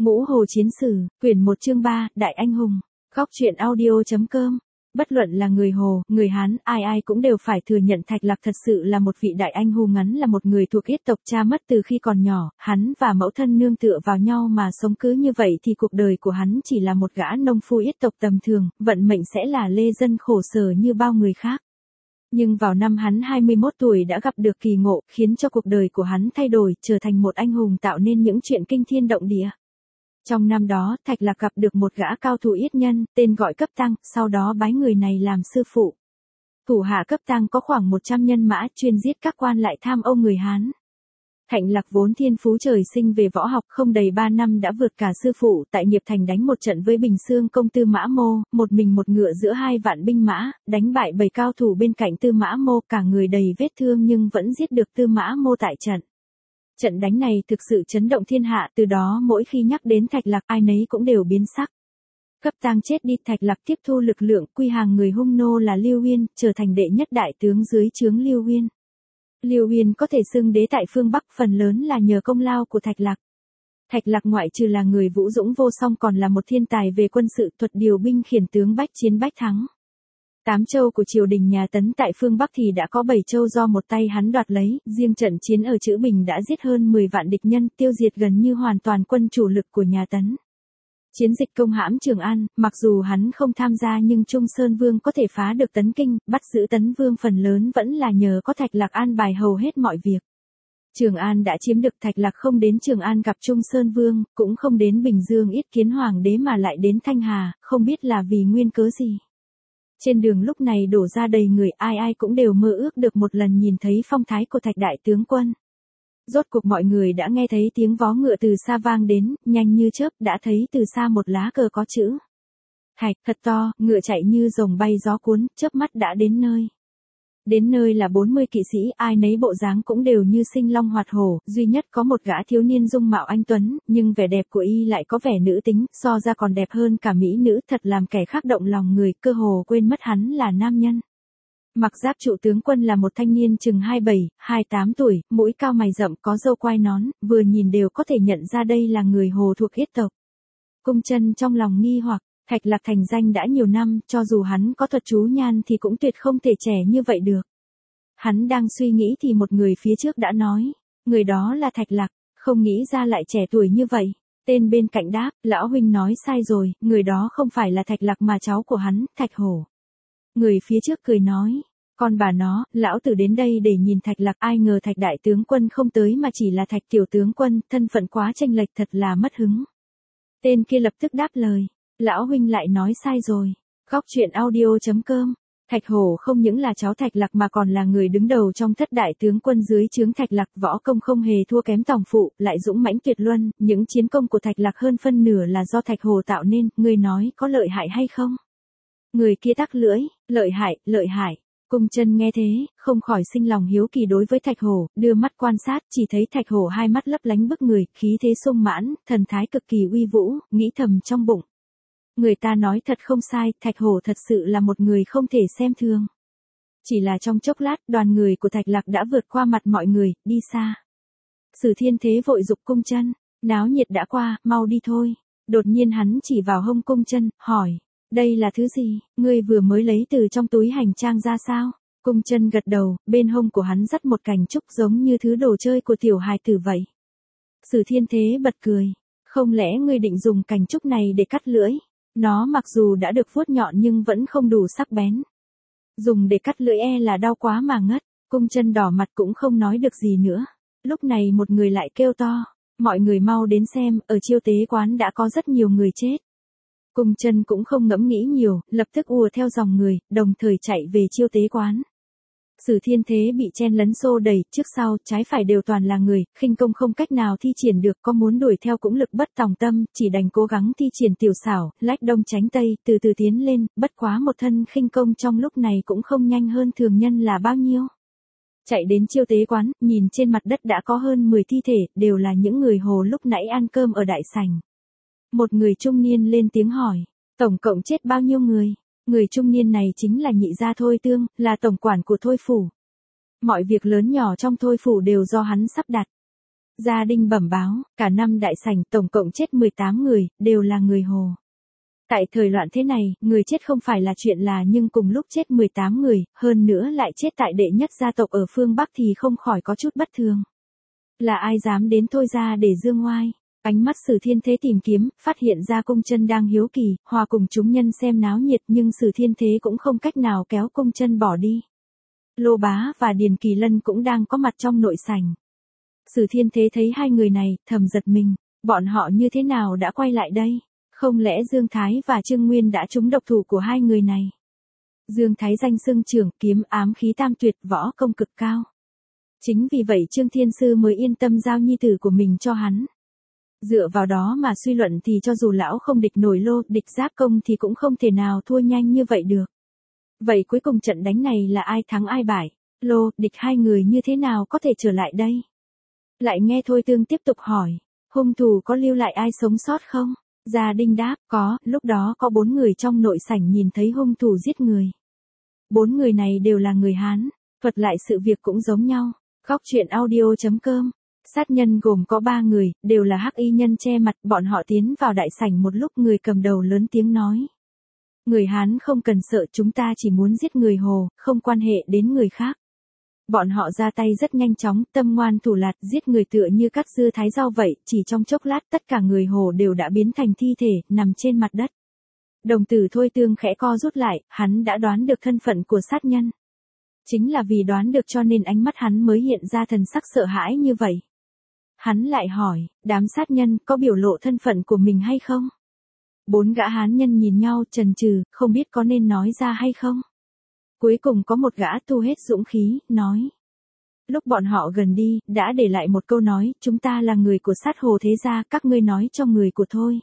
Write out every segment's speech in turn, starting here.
Ngũ Hồ Chiến Sử, quyển 1 chương 3, Đại Anh Hùng. Góc truyện audio.com. Bất luận là người Hồ, người Hán, ai ai cũng đều phải thừa nhận Thạch Lạc thật sự là một vị đại anh hùng, ngắn là một người thuộc Yết tộc, cha mất từ khi còn nhỏ, hắn và mẫu thân nương tựa vào nhau mà sống, cứ như vậy thì cuộc đời của hắn chỉ là một gã nông phu Yết tộc tầm thường, vận mệnh sẽ là lê dân khổ sở như bao người khác. Nhưng vào năm hắn 21 tuổi đã gặp được kỳ ngộ, khiến cho cuộc đời của hắn thay đổi, trở thành một anh hùng, tạo nên những chuyện kinh thiên động địa. Trong năm đó, Thạch Lạc gặp được một gã cao thủ Yết nhân, tên gọi Cấp Tăng, sau đó bái người này làm sư phụ. Thủ hạ Cấp Tăng có khoảng 100 nhân mã, chuyên giết các quan lại tham ô người Hán. Thạch Lạc vốn thiên phú trời sinh về võ học, không đầy 3 năm đã vượt cả sư phụ, tại Nghiệp Thành đánh một trận với Bình Xương công Tư Mã Mô, một mình một ngựa giữa 2 vạn binh mã, đánh bại 7 cao thủ bên cạnh Tư Mã Mô, cả người đầy vết thương nhưng vẫn giết được Tư Mã Mô tại trận. Trận đánh này thực sự chấn động thiên hạ, từ đó mỗi khi nhắc đến Thạch Lạc ai nấy cũng đều biến sắc. Cấp Tăng chết đi, Thạch Lạc tiếp thu lực lượng, quy hàng người hung nô là Lưu Uyên, trở thành đệ nhất đại tướng dưới trướng Lưu Uyên. Lưu Uyên có thể xưng đế tại phương Bắc, phần lớn là nhờ công lao của Thạch Lạc. Thạch Lạc ngoại trừ là người vũ dũng vô song còn là một thiên tài về quân sự, thuật điều binh khiển tướng bách chiến bách thắng. 8 châu của triều đình nhà Tấn tại phương Bắc thì đã có 7 châu do một tay hắn đoạt lấy, riêng trận chiến ở Trữ Bình đã giết hơn 10 vạn địch nhân, tiêu diệt gần như hoàn toàn quân chủ lực của nhà Tấn. Chiến dịch công hãm Trường An, mặc dù hắn không tham gia nhưng Trung Sơn Vương có thể phá được Tấn Kinh, bắt giữ Tấn Vương phần lớn vẫn là nhờ có Thạch Lạc an bài hầu hết mọi việc. Trường An đã chiếm được, Thạch Lạc không đến Trường An gặp Trung Sơn Vương, cũng không đến Bình Dương yết kiến hoàng đế mà lại đến Thanh Hà, không biết là vì nguyên cớ gì. Trên đường lúc này đổ ra đầy người, ai ai cũng đều mơ ước được một lần nhìn thấy phong thái của Thạch đại tướng quân. Rốt cuộc mọi người đã nghe thấy tiếng vó ngựa từ xa vang đến, nhanh như chớp đã thấy từ xa một lá cờ có chữ Thạch, thật to, ngựa chạy như rồng bay gió cuốn, chớp mắt đã đến nơi. Đến nơi là 40 kỵ sĩ, ai nấy bộ dáng cũng đều như sinh long hoạt hổ, duy nhất có một gã thiếu niên dung mạo anh tuấn, nhưng vẻ đẹp của y lại có vẻ nữ tính, so ra còn đẹp hơn cả mỹ nữ, thật làm kẻ khác động lòng người, cơ hồ quên mất hắn là nam nhân. Mặc giáp trụ tướng quân là một thanh niên chừng 27, 28 tuổi, mũi cao mày rậm, có râu quai nón, vừa nhìn đều có thể nhận ra đây là người Hồ thuộc Yết tộc. Cung Chân trong lòng nghi hoặc, Thạch Lạc thành danh đã nhiều năm, cho dù hắn có thuật chú nhan thì cũng tuyệt không thể trẻ như vậy được. Hắn đang suy nghĩ thì một người phía trước đã nói, người đó là Thạch Lạc, không nghĩ ra lại trẻ tuổi như vậy. Tên bên cạnh đáp, lão huynh nói sai rồi, người đó không phải là Thạch Lạc mà cháu của hắn, Thạch Hổ. Người phía trước cười nói, con bà nó, lão tử đến đây để nhìn Thạch Lạc, ai ngờ Thạch đại tướng quân không tới mà chỉ là Thạch tiểu tướng quân, thân phận quá chênh lệch, thật là mất hứng. Tên kia lập tức đáp lời, lão huynh lại nói sai rồi. Góc truyện audio.com. Thạch Hổ không những là cháu Thạch Lạc mà còn là người đứng đầu trong thất đại tướng quân dưới trướng Thạch Lạc, võ công không hề thua kém Tòng Phụ, lại dũng mãnh tuyệt luân, những chiến công của Thạch Lạc hơn phân nửa là do Thạch Hổ tạo nên, người nói có lợi hại hay không? Người kia tắc lưỡi, lợi hại, lợi hại. Cung Chân nghe thế, không khỏi sinh lòng hiếu kỳ đối với Thạch Hổ, đưa mắt quan sát, chỉ thấy Thạch Hổ hai mắt lấp lánh bức người, khí thế sung mãn, thần thái cực kỳ uy vũ, nghĩ thầm trong bụng. Người ta nói thật không sai, Thạch Hổ thật sự là một người không thể xem thường. Chỉ là trong chốc lát, đoàn người của Thạch Lạc đã vượt qua mặt mọi người, đi xa. Sử Thiên Thế vội giục Cung Chân, náo nhiệt đã qua, mau đi thôi. Đột nhiên hắn chỉ vào hông Cung Chân, hỏi, đây là thứ gì, ngươi vừa mới lấy từ trong túi hành trang ra sao? Cung Chân gật đầu, bên hông của hắn dắt một cành trúc giống như thứ đồ chơi của tiểu hài tử vậy. Sử Thiên Thế bật cười, không lẽ ngươi định dùng cành trúc này để cắt lưỡi? Nó mặc dù đã được vuốt nhọn nhưng vẫn không đủ sắc bén. Dùng để cắt lưỡi e là đau quá mà ngất. Cung Chân đỏ mặt cũng không nói được gì nữa. Lúc này một người lại kêu to, mọi người mau đến xem, ở Chiêu Tế quán đã có rất nhiều người chết. Cung Chân cũng không ngẫm nghĩ nhiều, lập tức ùa theo dòng người, đồng thời chạy về Chiêu Tế quán. Sử Thiên Thế bị chen lấn xô đẩy, trước sau, trái phải đều toàn là người, khinh công không cách nào thi triển được, có muốn đuổi theo cũng lực bất tòng tâm, chỉ đành cố gắng thi triển tiểu xảo, lách đông tránh tây, từ từ tiến lên, bất quá một thân khinh công trong lúc này cũng không nhanh hơn thường nhân là bao nhiêu. Chạy đến Chiêu Tế quán, nhìn trên mặt đất đã có hơn 10 thi thể, đều là những người Hồ lúc nãy ăn cơm ở đại sảnh. Một người trung niên lên tiếng hỏi, tổng cộng chết bao nhiêu người? Người trung niên này chính là nhị gia Thôi Tương, là tổng quản của Thôi phủ. Mọi việc lớn nhỏ trong Thôi phủ đều do hắn sắp đặt. Gia đình bẩm báo, cả năm đại sảnh tổng cộng chết 18 người, đều là người Hồ. Tại thời loạn thế này, người chết không phải là chuyện là nhưng cùng lúc chết 18 người, hơn nữa lại chết tại đệ nhất gia tộc ở phương Bắc thì không khỏi có chút bất thường. Là ai dám đến Thôi ra để dương oai? Ánh mắt Sử Thiên Thế tìm kiếm, phát hiện ra Cung Chân đang hiếu kỳ, hòa cùng chúng nhân xem náo nhiệt nhưng Sử Thiên Thế cũng không cách nào kéo Cung Chân bỏ đi. Lô Bá và Điền Kỳ Lân cũng đang có mặt trong nội sảnh. Sử Thiên Thế thấy hai người này, thầm giật mình, bọn họ như thế nào đã quay lại đây? Không lẽ Dương Thái và Trương Nguyên đã trúng độc thủ của hai người này? Dương Thái danh xưng trưởng kiếm ám khí tam tuyệt, võ công cực cao. Chính vì vậy Trương Thiên Sư mới yên tâm giao nhi tử của mình cho hắn. Dựa vào đó mà suy luận thì cho dù lão không địch nổi Lô Địch giáp công thì cũng không thể nào thua nhanh như vậy được. Vậy cuối cùng trận đánh này là ai thắng ai bại? Lô Địch hai người như thế nào có thể trở lại đây? Lại nghe Thôi Tương tiếp tục hỏi, hung thủ có lưu lại ai sống sót không? Gia Đình đáp, có, lúc đó có 4 người trong nội sảnh nhìn thấy hung thủ giết người. 4 người này đều là người Hán, thuật lại sự việc cũng giống nhau. Góc truyện audio.com. Sát nhân gồm có 3 người, đều là hắc y nhân che mặt, bọn họ tiến vào đại sảnh một lúc người cầm đầu lớn tiếng nói. Người Hán không cần sợ, chúng ta chỉ muốn giết người Hồ, không quan hệ đến người khác. Bọn họ ra tay rất nhanh chóng, tâm ngoan thủ lạt, giết người tựa như cắt dưa thái rau vậy, chỉ trong chốc lát tất cả người Hồ đều đã biến thành thi thể, nằm trên mặt đất. Đồng tử Thôi Tương khẽ co rút lại, hắn đã đoán được thân phận của sát nhân. Chính là vì đoán được cho nên ánh mắt hắn mới hiện ra thần sắc sợ hãi như vậy. Hắn lại hỏi, đám sát nhân có biểu lộ thân phận của mình hay không? 4 gã Hán nhân nhìn nhau chần chừ, không biết có nên nói ra hay không. Cuối cùng có một gã thu hết dũng khí, nói. Lúc bọn họ gần đi, đã để lại một câu nói, chúng ta là người của Sát Hồ thế gia, các ngươi nói cho người của Thôi.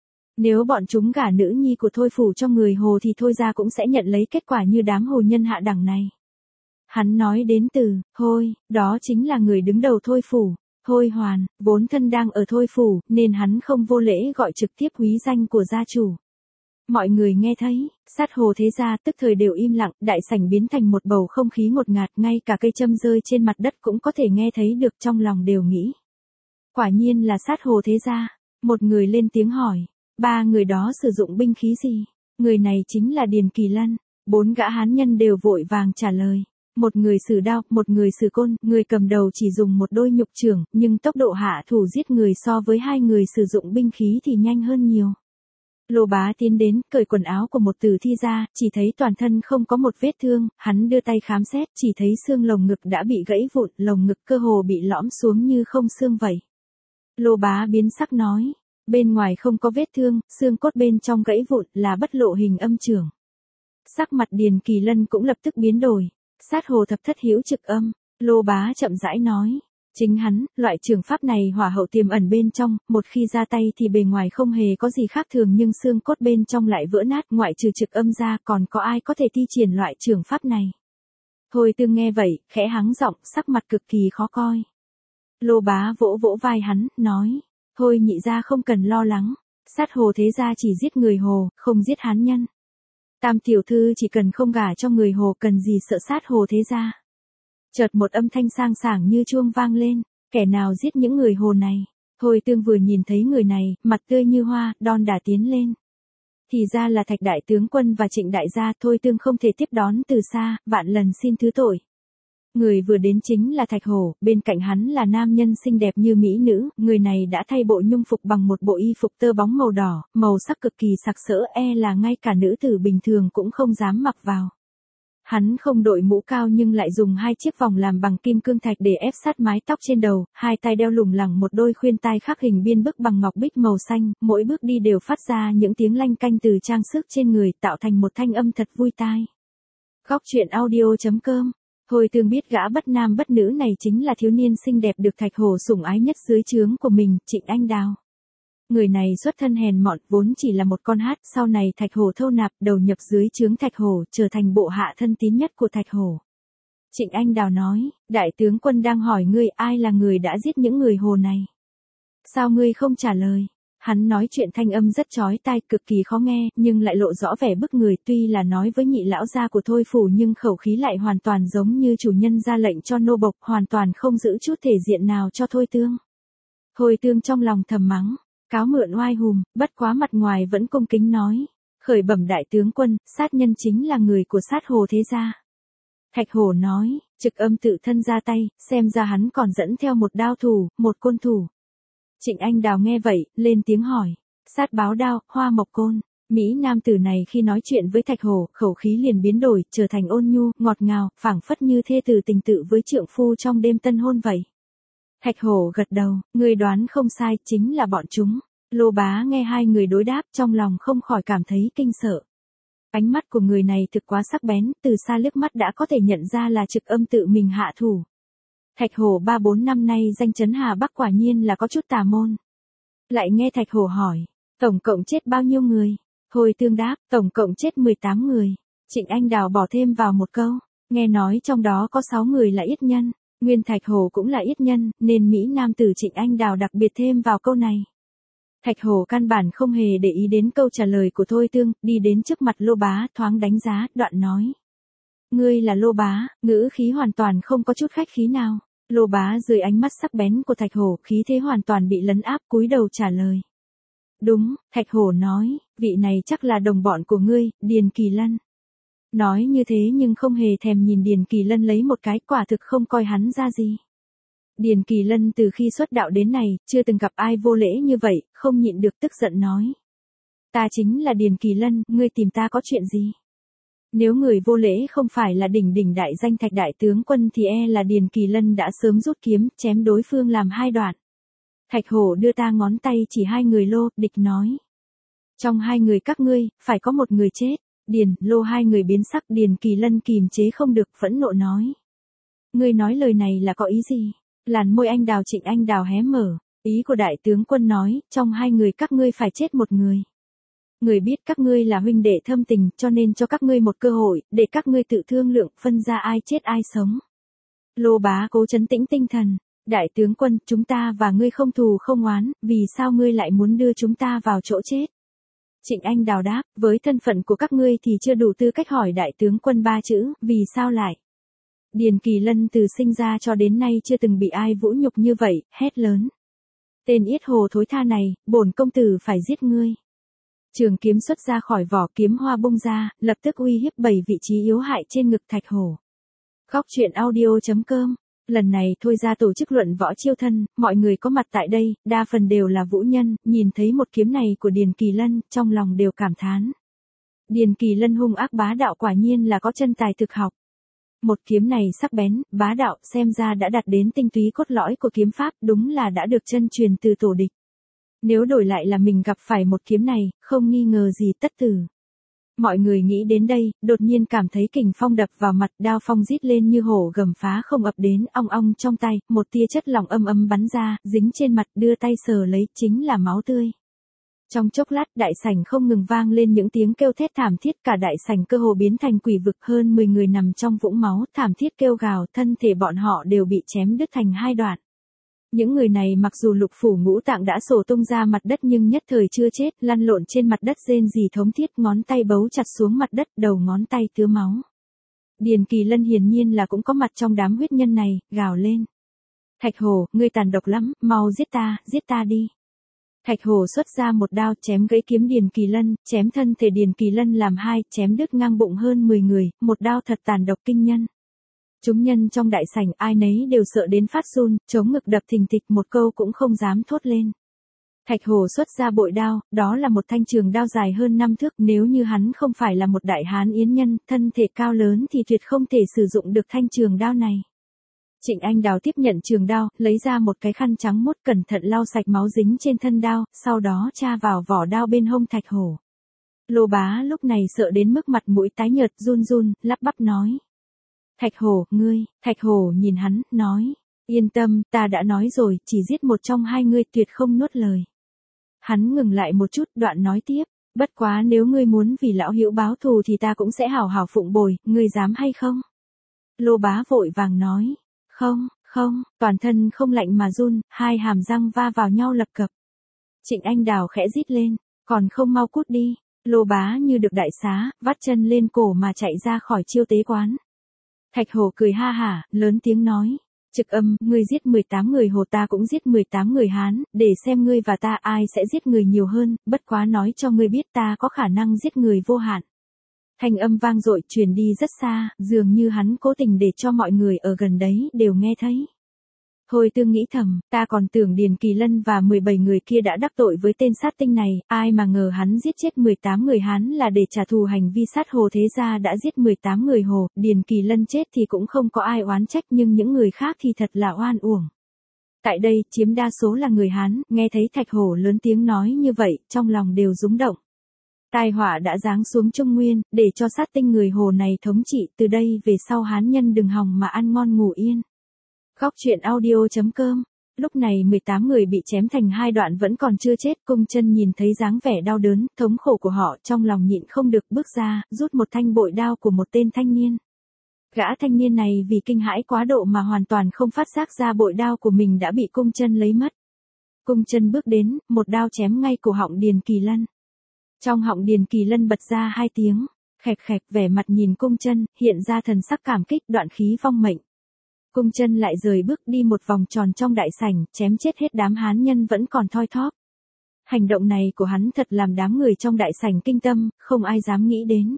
Nếu bọn chúng gả nữ nhi của Thôi phủ cho người Hồ thì Thôi gia cũng sẽ nhận lấy kết quả như đám hồ nhân hạ đẳng này. Hắn nói đến từ, Thôi, đó chính là người đứng đầu Thôi phủ. Thôi Hoàn, vốn thân đang ở Thôi phủ, nên hắn không vô lễ gọi trực tiếp quý danh của gia chủ. Mọi người nghe thấy, Sát Hồ thế gia tức thời đều im lặng, đại sảnh biến thành một bầu không khí ngột ngạt, ngay cả cây châm rơi trên mặt đất cũng có thể nghe thấy được, trong lòng đều nghĩ. Quả nhiên là Sát Hồ thế gia. Một người lên tiếng hỏi, 3 người đó sử dụng binh khí gì? Người này chính là Điền Kỳ Lân. 4 gã Hán nhân đều vội vàng trả lời. Một người sử đao, một người sử côn, người cầm đầu chỉ dùng một đôi nhục chưởng, nhưng tốc độ hạ thủ giết người so với 2 người sử dụng binh khí thì nhanh hơn nhiều. Lô Bá tiến đến, cởi quần áo của một tử thi ra, chỉ thấy toàn thân không có một vết thương, hắn đưa tay khám xét, chỉ thấy xương lồng ngực đã bị gãy vụn, lồng ngực cơ hồ bị lõm xuống như không xương vậy. Lô Bá biến sắc nói, bên ngoài không có vết thương, xương cốt bên trong gãy vụn là bất lộ hình âm chưởng. Sắc mặt Điền Kỳ Lân cũng lập tức biến đổi. Sát Hồ thập thất hữu trực âm, Lô Bá chậm rãi nói. Chính hắn, loại trường pháp này hỏa hậu tiềm ẩn bên trong, một khi ra tay thì bề ngoài không hề có gì khác thường nhưng xương cốt bên trong lại vỡ nát, ngoại trừ trực âm ra còn có ai có thể thi triển loại trường pháp này. Thôi Tương nghe vậy, khẽ hắng giọng, sắc mặt cực kỳ khó coi. Lô Bá vỗ vỗ vai hắn, nói, thôi nhị gia không cần lo lắng, Sát Hồ thế gia chỉ giết người Hồ, không giết Hán nhân. Tam tiểu thư chỉ cần không gả cho người Hồ cần gì sợ Sát Hồ thế gia. Chợt một âm thanh sang sảng như chuông vang lên, kẻ nào giết những người Hồ này? Thôi Tương vừa nhìn thấy người này, mặt tươi như hoa, đon đả tiến lên. Thì ra là Thạch đại tướng quân và Trịnh đại gia, Thôi Tương không thể tiếp đón từ xa, vạn lần xin thứ tội. Người vừa đến chính là Thạch Hổ, bên cạnh hắn là nam nhân xinh đẹp như mỹ nữ, người này đã thay bộ nhung phục bằng một bộ y phục tơ bóng màu đỏ, màu sắc cực kỳ sặc sỡ, là ngay cả nữ tử bình thường cũng không dám mặc vào. Hắn không đội mũ cao nhưng lại dùng 2 chiếc vòng làm bằng kim cương thạch để ép sát mái tóc trên đầu, 2 tay đeo lủng lẳng một đôi khuyên tai khắc hình biên bức bằng ngọc bích màu xanh, mỗi bước đi đều phát ra những tiếng lanh canh từ trang sức trên người, tạo thành một thanh âm thật vui tai. Góc truyện audio.com. Thôi Tương biết gã bất nam bất nữ này chính là thiếu niên xinh đẹp được Thạch Hổ sủng ái nhất dưới trướng của mình, Trịnh Anh Đào. Người này xuất thân hèn mọn, vốn chỉ là một con hát, sau này Thạch Hổ thâu nạp, đầu nhập dưới trướng Thạch Hổ, trở thành bộ hạ thân tín nhất của Thạch Hổ. Trịnh Anh Đào nói, đại tướng quân đang hỏi ngươi ai là người đã giết những người Hồ này. Sao ngươi không trả lời? Hắn nói chuyện thanh âm rất chói tai, cực kỳ khó nghe, nhưng lại lộ rõ vẻ bức người, tuy là nói với nhị lão gia của Thôi phủ nhưng khẩu khí lại hoàn toàn giống như chủ nhân ra lệnh cho nô bộc, hoàn toàn không giữ chút thể diện nào cho Thôi Tương. Thôi Tương trong lòng thầm mắng, cáo mượn oai hùm, bất quá mặt ngoài vẫn cung kính nói. Khởi bẩm đại tướng quân, sát nhân chính là người của sát hồ thế gia. Thạch Hổ nói, Trực Âm tự thân ra tay, xem ra hắn còn dẫn theo một đao thủ, một côn thủ. Trịnh Anh Đào nghe vậy, lên tiếng hỏi, sát báo đao, hoa mộc côn. Mỹ nam tử này khi nói chuyện với Thạch Hổ, khẩu khí liền biến đổi, trở thành ôn nhu, ngọt ngào, phảng phất như thê tử tình tự với trượng phu trong đêm tân hôn vậy. Thạch Hổ gật đầu, người đoán không sai, chính là bọn chúng. Lô Bá nghe hai người đối đáp, trong lòng không khỏi cảm thấy kinh sợ. Ánh mắt của người này thực quá sắc bén, từ xa liếc mắt đã có thể nhận ra là Trực Âm tự mình hạ thủ. Thạch Hổ 3-4 năm nay danh chấn Hà Bắc quả nhiên là có chút tà môn. Lại nghe Thạch Hổ hỏi, tổng cộng chết bao nhiêu người? Thôi Tương đáp, tổng cộng chết 18 người. Trịnh Anh Đào bỏ thêm vào một câu, nghe nói trong đó có 6 người là yết nhân. Nguyên Thạch Hổ cũng là yết nhân, nên Mỹ nam tử Trịnh Anh Đào đặc biệt thêm vào câu này. Thạch Hổ căn bản không hề để ý đến câu trả lời của Thôi Tương, đi đến trước mặt Lô Bá thoáng đánh giá, đoạn nói. Ngươi là Lô Bá, ngữ khí hoàn toàn không có chút khách khí nào. Lô Bá dưới ánh mắt sắc bén của Thạch Hổ, khí thế hoàn toàn bị lấn áp, cúi đầu trả lời. Đúng, Thạch Hổ nói, vị này chắc là đồng bọn của ngươi, Điền Kỳ Lân. Nói như thế nhưng không hề thèm nhìn Điền Kỳ Lân lấy một cái, quả thực không coi hắn ra gì. Điền Kỳ Lân từ khi xuất đạo đến này, chưa từng gặp ai vô lễ như vậy, không nhịn được tức giận nói. Ta chính là Điền Kỳ Lân, ngươi tìm ta có chuyện gì? Nếu người vô lễ không phải là đỉnh đại danh Thạch đại tướng quân thì là Điền Kỳ Lân đã sớm rút kiếm, chém đối phương làm hai đoạn. Thạch Hổ đưa ta ngón tay chỉ hai người Lô, địch nói. Trong hai người các ngươi, phải có một người chết. Điền, Lô hai người biến sắc, Điền Kỳ Lân kìm chế không được, phẫn nộ nói. Ngươi nói lời này là có ý gì? Làn môi anh Đào Trịnh Anh Đào hé mở, ý của đại tướng quân nói, trong hai người các ngươi phải chết một người. Người biết các ngươi là huynh đệ thâm tình, cho nên cho các ngươi một cơ hội, để các ngươi tự thương lượng, phân ra ai chết ai sống. Lô Bá cố trấn tĩnh tinh thần, đại tướng quân, chúng ta và ngươi không thù không oán, vì sao ngươi lại muốn đưa chúng ta vào chỗ chết? Trịnh Anh Đào đáp, với thân phận của các ngươi thì chưa đủ tư cách hỏi đại tướng quân ba chữ, vì sao lại? Điền Kỳ Lân từ sinh ra cho đến nay chưa từng bị ai vũ nhục như vậy, hét lớn. Tên yết hồ thối tha này, bổn công tử phải giết ngươi. Trường kiếm xuất ra khỏi vỏ, kiếm hoa bung ra, lập tức uy hiếp 7 vị trí yếu hại trên ngực Thạch Hổ. Khóc chuyện audio.com. Lần này Thôi ra tổ chức luận võ chiêu thân, mọi người có mặt tại đây, đa phần đều là vũ nhân, nhìn thấy một kiếm này của Điền Kỳ Lân, trong lòng đều cảm thán. Điền Kỳ Lân hung ác bá đạo quả nhiên là có chân tài thực học. Một kiếm này sắc bén, bá đạo, xem ra đã đạt đến tinh túy cốt lõi của kiếm pháp, đúng là đã được chân truyền từ tổ địch. Nếu đổi lại là mình gặp phải một kiếm này, không nghi ngờ gì tất tử. Mọi người nghĩ đến đây, đột nhiên cảm thấy kình phong đập vào mặt, đao phong rít lên như hổ gầm phá không ập đến, ong ong trong tay, một tia chất lỏng âm bắn ra, dính trên mặt, đưa tay sờ lấy, chính là máu tươi. Trong chốc lát, đại sảnh không ngừng vang lên những tiếng kêu thét thảm thiết, cả đại sảnh cơ hồ biến thành quỷ vực, hơn 10 người nằm trong vũng máu, thảm thiết kêu gào, thân thể bọn họ đều bị chém đứt thành hai đoạn. Những người này mặc dù lục phủ ngũ tạng đã sổ tung ra mặt đất nhưng nhất thời chưa chết, lăn lộn trên mặt đất rên rỉ thống thiết, ngón tay bấu chặt xuống mặt đất, đầu ngón tay tứa máu. Điền Kỳ Lân hiển nhiên là cũng có mặt trong đám huyết nhân này, gào lên. Thạch Hổ, ngươi tàn độc lắm, mau giết ta đi. Thạch Hổ xuất ra một đao chém gãy kiếm Điền Kỳ Lân, chém thân thể Điền Kỳ Lân làm hai, chém đứt ngang bụng hơn 10 người, một đao thật tàn độc kinh nhân. Chúng nhân trong đại sảnh ai nấy đều sợ đến phát run, chống ngực đập thình thịch, một câu cũng không dám thốt lên. Thạch Hổ xuất ra bội đao, đó là một thanh trường đao dài hơn 5 thước, nếu như hắn không phải là một đại hán yến nhân, thân thể cao lớn thì tuyệt không thể sử dụng được thanh trường đao này. Trịnh Anh Đào tiếp nhận trường đao, lấy ra một cái khăn trắng muốt, cẩn thận lau sạch máu dính trên thân đao, sau đó tra vào vỏ đao bên hông Thạch Hổ. Lô Bá lúc này sợ đến mức mặt mũi tái nhợt, run, lắp bắp nói. Thạch Hổ, ngươi, Thạch Hổ nhìn hắn, nói. Yên tâm, ta đã nói rồi, chỉ giết một trong hai ngươi, tuyệt không nuốt lời. Hắn ngừng lại một chút, đoạn nói tiếp. Bất quá nếu ngươi muốn vì lão hữu báo thù thì ta cũng sẽ hảo hảo phụng bồi, ngươi dám hay không? Lô Bá vội vàng nói. Không, toàn thân không lạnh mà run, hai hàm răng va vào nhau lập cập. Trịnh Anh Đào khẽ rít lên, còn không mau cút đi. Lô Bá như được đại xá, vắt chân lên cổ mà chạy ra khỏi chiêu tế quán. Thạch Hổ cười ha hả, lớn tiếng nói. Trực âm, ngươi giết 18 người Hồ, ta cũng giết 18 người Hán, để xem ngươi và ta ai sẽ giết người nhiều hơn, bất quá nói cho ngươi biết ta có khả năng giết người vô hạn. Thanh âm vang dội truyền đi rất xa, dường như hắn cố tình để cho mọi người ở gần đấy đều nghe thấy. Thôi Tương nghĩ thầm, ta còn tưởng Điền Kỳ Lân và 17 người kia đã đắc tội với tên sát tinh này, ai mà ngờ hắn giết chết 18 người Hán là để trả thù hành vi sát Hồ, thế ra đã giết 18 người Hồ, Điền Kỳ Lân chết thì cũng không có ai oán trách nhưng những người khác thì thật là oan uổng. Tại đây, chiếm đa số là người Hán, nghe thấy Thạch Hổ lớn tiếng nói như vậy, trong lòng đều rúng động. Tai họa đã giáng xuống Trung Nguyên, để cho sát tinh người Hồ này thống trị, từ đây về sau Hán nhân đừng hòng mà ăn ngon ngủ yên. Góc truyện audio.com. Lúc này 18 người bị chém thành hai đoạn vẫn còn chưa chết, Cung Chân nhìn thấy dáng vẻ đau đớn, thống khổ của họ, trong lòng nhịn không được bước ra, rút một thanh bội đao của một tên thanh niên. Gã thanh niên này vì kinh hãi quá độ mà hoàn toàn không phát giác ra bội đao của mình đã bị Cung Chân lấy mất. Cung Chân bước đến, một đao chém ngay cổ họng Điền Kỳ Lân. Trong họng Điền Kỳ Lân bật ra hai tiếng, khạch khạch, vẻ mặt nhìn Cung Chân, hiện ra thần sắc cảm kích, đoạn khí vong mệnh. Cung Chân lại rời bước đi một vòng tròn trong đại sảnh, chém chết hết đám Hán nhân vẫn còn thoi thóp. Hành động này của hắn thật làm đám người trong đại sảnh kinh tâm, không ai dám nghĩ đến.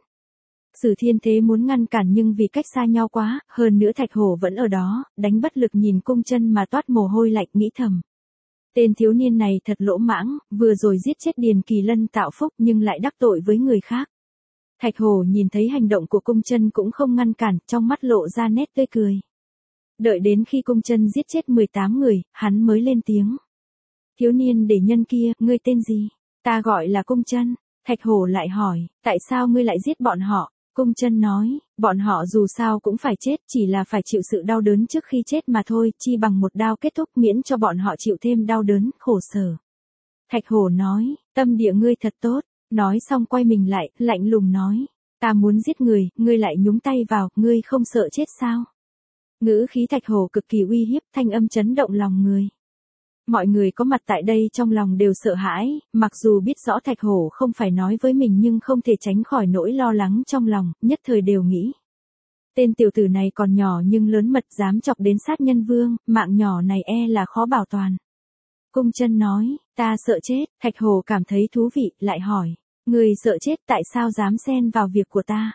Sử Thiên Thế muốn ngăn cản nhưng vì cách xa nhau quá, hơn nữa Thạch Hổ vẫn ở đó, đánh bất lực nhìn Cung Chân mà toát mồ hôi lạnh, nghĩ thầm. Tên thiếu niên này thật lỗ mãng, vừa rồi giết chết Điền Kỳ Lân tạo phúc nhưng lại đắc tội với người khác. Thạch Hổ nhìn thấy hành động của Cung Chân cũng không ngăn cản, trong mắt lộ ra nét tươi cười. Đợi đến khi Cung Chân giết chết 18 người, hắn mới lên tiếng. Thiếu niên để nhân kia, ngươi tên gì? Ta gọi là Cung Chân. Thạch Hổ lại hỏi, tại sao ngươi lại giết bọn họ? Cung Chân nói, bọn họ dù sao cũng phải chết, chỉ là phải chịu sự đau đớn trước khi chết mà thôi, chi bằng một đao kết thúc miễn cho bọn họ chịu thêm đau đớn, khổ sở. Thạch Hổ nói, tâm địa ngươi thật tốt, nói xong quay mình lại, lạnh lùng nói, ta muốn giết người, ngươi lại nhúng tay vào, ngươi không sợ chết sao? Ngữ khí Thạch Hổ cực kỳ uy hiếp, thanh âm chấn động lòng người. Mọi người có mặt tại đây trong lòng đều sợ hãi, mặc dù biết rõ Thạch Hổ không phải nói với mình nhưng không thể tránh khỏi nỗi lo lắng trong lòng, nhất thời đều nghĩ. Tên tiểu tử này còn nhỏ nhưng lớn mật dám chọc đến sát nhân vương, mạng nhỏ này e là khó bảo toàn. Cung Chân nói, ta sợ chết, Thạch Hổ cảm thấy thú vị, lại hỏi, người sợ chết tại sao dám xen vào việc của ta?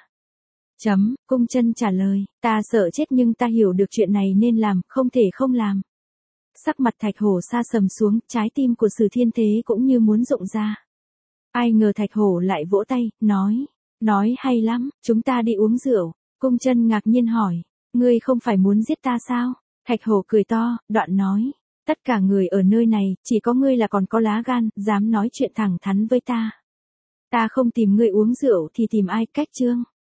Cung Chân trả lời, ta sợ chết nhưng ta hiểu được chuyện này nên làm, không thể không làm. Sắc mặt Thạch Hổ sa sầm xuống, trái tim của Sử Thiên Thế cũng như muốn rụng ra. Ai ngờ Thạch Hổ lại vỗ tay, nói hay lắm, chúng ta đi uống rượu. Cung Chân ngạc nhiên hỏi, ngươi không phải muốn giết ta sao? Thạch Hổ cười to, đoạn nói, tất cả người ở nơi này, chỉ có ngươi là còn có lá gan, dám nói chuyện thẳng thắn với ta. Ta không tìm ngươi uống rượu thì tìm ai, cách chương.